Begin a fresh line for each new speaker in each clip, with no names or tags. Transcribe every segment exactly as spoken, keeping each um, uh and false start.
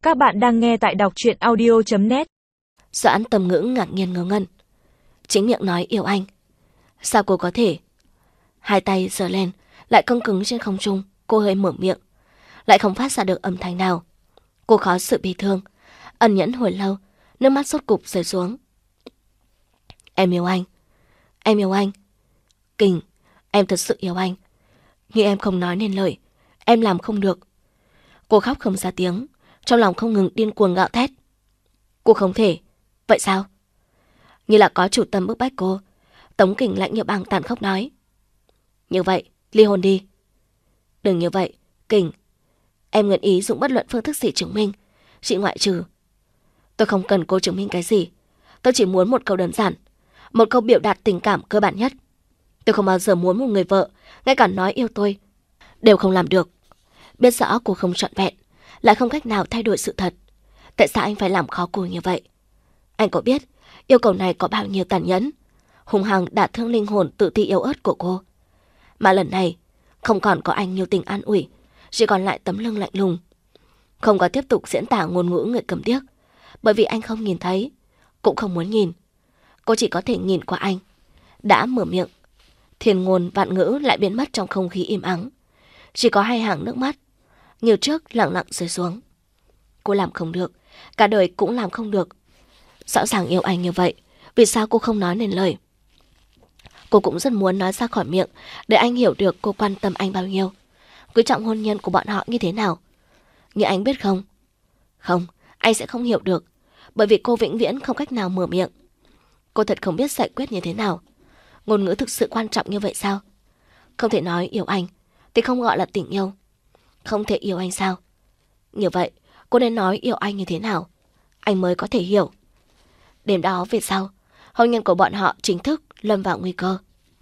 Các bạn đang nghe tại đọc truyện audio chấm net.
Doãn Tầm Ngữ ngạc nhiên ngớ ngẩn. Chính miệng nói yêu anh. Sao cô có thể? Hai tay giơ lên, lại căng cứng trên không trung. Cô hơi mở miệng, lại không phát ra được âm thanh nào. Cô khó sự bị thương, ẩn nhẫn hồi lâu, nước mắt sốt cục rơi xuống. Em yêu anh. Em yêu anh. Kình, em thật sự yêu anh. Nhưng em không nói nên lời. Em làm không được. Cô khóc không ra tiếng, trong lòng không ngừng điên cuồng gào thét. Cô không thể. Vậy sao? Như là có chủ tâm bức bách cô, Tống Kình lạnh như băng tàn khốc nói. Như vậy, ly hôn đi. Đừng như vậy, Kình. Em nguyện ý dùng bất luận phương thức gì chứng minh, chị ngoại trừ. Tôi không cần cô chứng minh cái gì. Tôi chỉ muốn một câu đơn giản, một câu biểu đạt tình cảm cơ bản nhất. Tôi không bao giờ muốn một người vợ, ngay cả nói yêu tôi, đều không làm được. Biết rõ cô không trọn vẹn, lại không cách nào thay đổi sự thật. Tại sao anh phải làm khó cô như vậy? Anh có biết yêu cầu này có bao nhiêu tàn nhẫn, hung hăng đả thương linh hồn tự ti yếu ớt của cô? Mà lần này, không còn có anh nhiều tình an ủi, chỉ còn lại tấm lưng lạnh lùng. Không có tiếp tục diễn tả ngôn ngữ người cầm điếc, bởi vì anh không nhìn thấy, cũng không muốn nhìn. Cô chỉ có thể nhìn qua anh. Đã mở miệng, thiên ngôn vạn ngữ lại biến mất trong không khí im ắng. Chỉ có hai hàng nước mắt, như trước lặng lặng rơi xuống. Cô làm không được, cả đời cũng làm không được. Rõ ràng yêu anh như vậy, vì sao cô không nói nên lời? Cô cũng rất muốn nói ra khỏi miệng, để anh hiểu được cô quan tâm anh bao nhiêu, quý trọng hôn nhân của bọn họ như thế nào. Nhưng anh biết không? Không, anh sẽ không hiểu được, bởi vì cô vĩnh viễn không cách nào mở miệng. Cô thật không biết giải quyết như thế nào. Ngôn ngữ thực sự quan trọng như vậy sao? Không thể nói yêu anh thì không gọi là tình yêu. Không thể yêu anh sao? Như vậy, cô nên nói yêu anh như thế nào, anh mới có thể hiểu. Đêm đó về sau, hôn nhân của bọn họ chính thức lâm vào nguy cơ.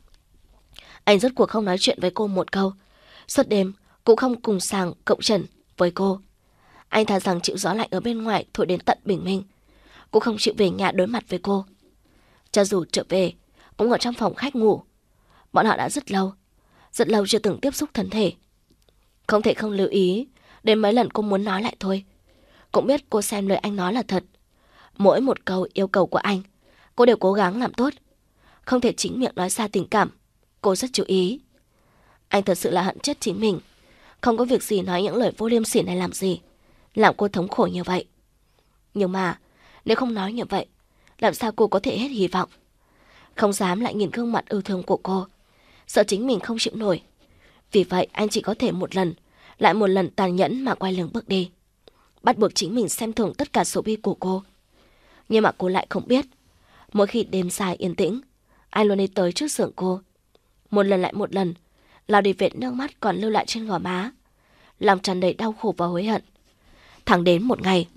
Anh rốt cuộc không nói chuyện với cô một câu. Suốt đêm cũng không cùng sàng cộng trần với cô. Anh thà rằng chịu gió lạnh ở bên ngoài thổi đến tận bình minh, cũng không chịu về nhà đối mặt với cô. Cho dù trở về, cũng ở trong phòng khách ngủ. Bọn họ đã rất lâu, rất lâu chưa từng tiếp xúc thân thể. Không thể không lưu ý đến mấy lần cô muốn nói lại thôi. Cũng biết cô xem lời anh nói là thật. Mỗi một câu yêu cầu của anh, cô đều cố gắng làm tốt. Không thể chính miệng nói ra tình cảm, cô rất chú ý. Anh thật sự là hận chết chính mình. Không có việc gì nói những lời vô liêm sỉ này làm gì, làm cô thống khổ như vậy. Nhưng mà nếu không nói như vậy, làm sao cô có thể hết hy vọng? Không dám lại nhìn gương mặt yêu thương của cô, sợ chính mình không chịu nổi. Vì vậy anh chỉ có thể một lần, lại một lần tàn nhẫn mà quay lưng bước đi, bắt buộc chính mình xem thường tất cả số bi của cô. Nhưng mà cô lại không biết, mỗi khi đêm dài yên tĩnh, anh luôn đi tới trước giường cô, một lần lại một lần lau đi vệt nước mắt còn lưu lại trên gò má, lòng tràn đầy đau khổ và hối hận. Thẳng đến một ngày,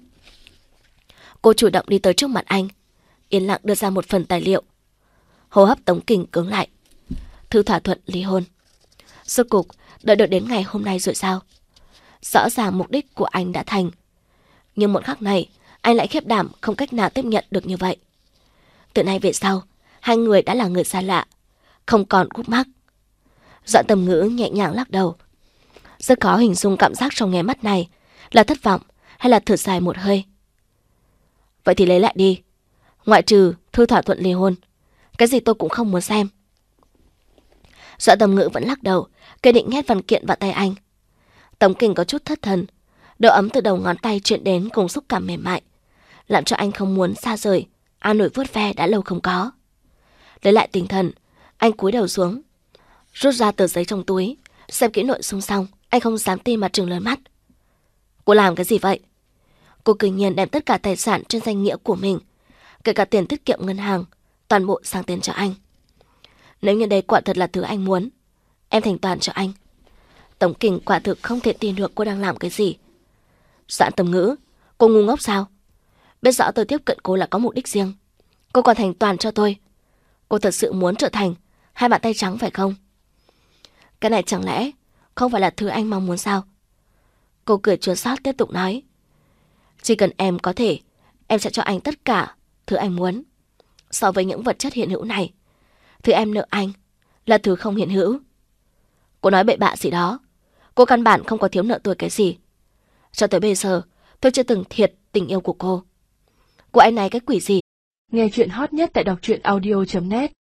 cô chủ động đi tới trước mặt anh, yên lặng đưa ra một phần tài liệu. Hô hấp Tống Kình cứng lại. Thư thỏa thuận ly hôn. Rốt cục đợi được đến ngày hôm nay rồi sao? Rõ ràng mục đích của anh đã thành, nhưng một khắc này anh lại khiếp đảm không cách nào tiếp nhận được như vậy. Từ nay về sau, hai người đã là người xa lạ, không còn khúc mắc. Doãn Tầm Ngữ nhẹ nhàng lắc đầu. Rất khó hình dung cảm giác trong nháy mắt này là thất vọng hay là thở dài một hơi. Vậy thì lấy lại đi, ngoại trừ thư thỏa thuận ly hôn, cái gì tôi cũng không muốn xem. Doãn Tầm Ngữ vẫn lắc đầu, quyết định nhét văn kiện vào tay anh. Tống Kình có chút thất thần, độ ấm từ đầu ngón tay truyền đến cùng xúc cảm mềm mại, làm cho anh không muốn xa rời, an ủi vuốt ve đã lâu không có. Lấy lại tinh thần, anh cúi đầu xuống, rút ra tờ giấy trong túi, xem kỹ nội dung xong, anh không dám tin mà trừng lớn mắt. Cô làm cái gì vậy? Cô cứ nhiên đem tất cả tài sản trên danh nghĩa của mình, kể cả tiền tiết kiệm ngân hàng, toàn bộ sang tên cho anh. Nếu như đây quả thật là thứ anh muốn, em thành toàn cho anh. Tống Kình quả thực không thể tin được cô đang làm cái gì. Doãn Tầm Ngữ, cô ngu ngốc sao? Biết rõ tôi tiếp cận cô là có mục đích riêng, cô còn thành toàn cho tôi. Cô thật sự muốn trở thành hai bàn tay trắng phải không? Cái này chẳng lẽ không phải là thứ anh mong muốn sao? Cô cười chua xót tiếp tục nói. Chỉ cần em có thể, em sẽ cho anh tất cả thứ anh muốn. So với những vật chất hiện hữu này, thứ em nợ anh là thứ không hiện hữu. Cô nói bậy bạ gì đó. Cô căn bản không có thiếu nợ tôi cái gì. Cho tới bây giờ Tôi chưa từng thiệt tình yêu của cô. Cô ái náy cái quỷ gì?
Nghe chuyện hot nhất tại đọc truyện audio chấm net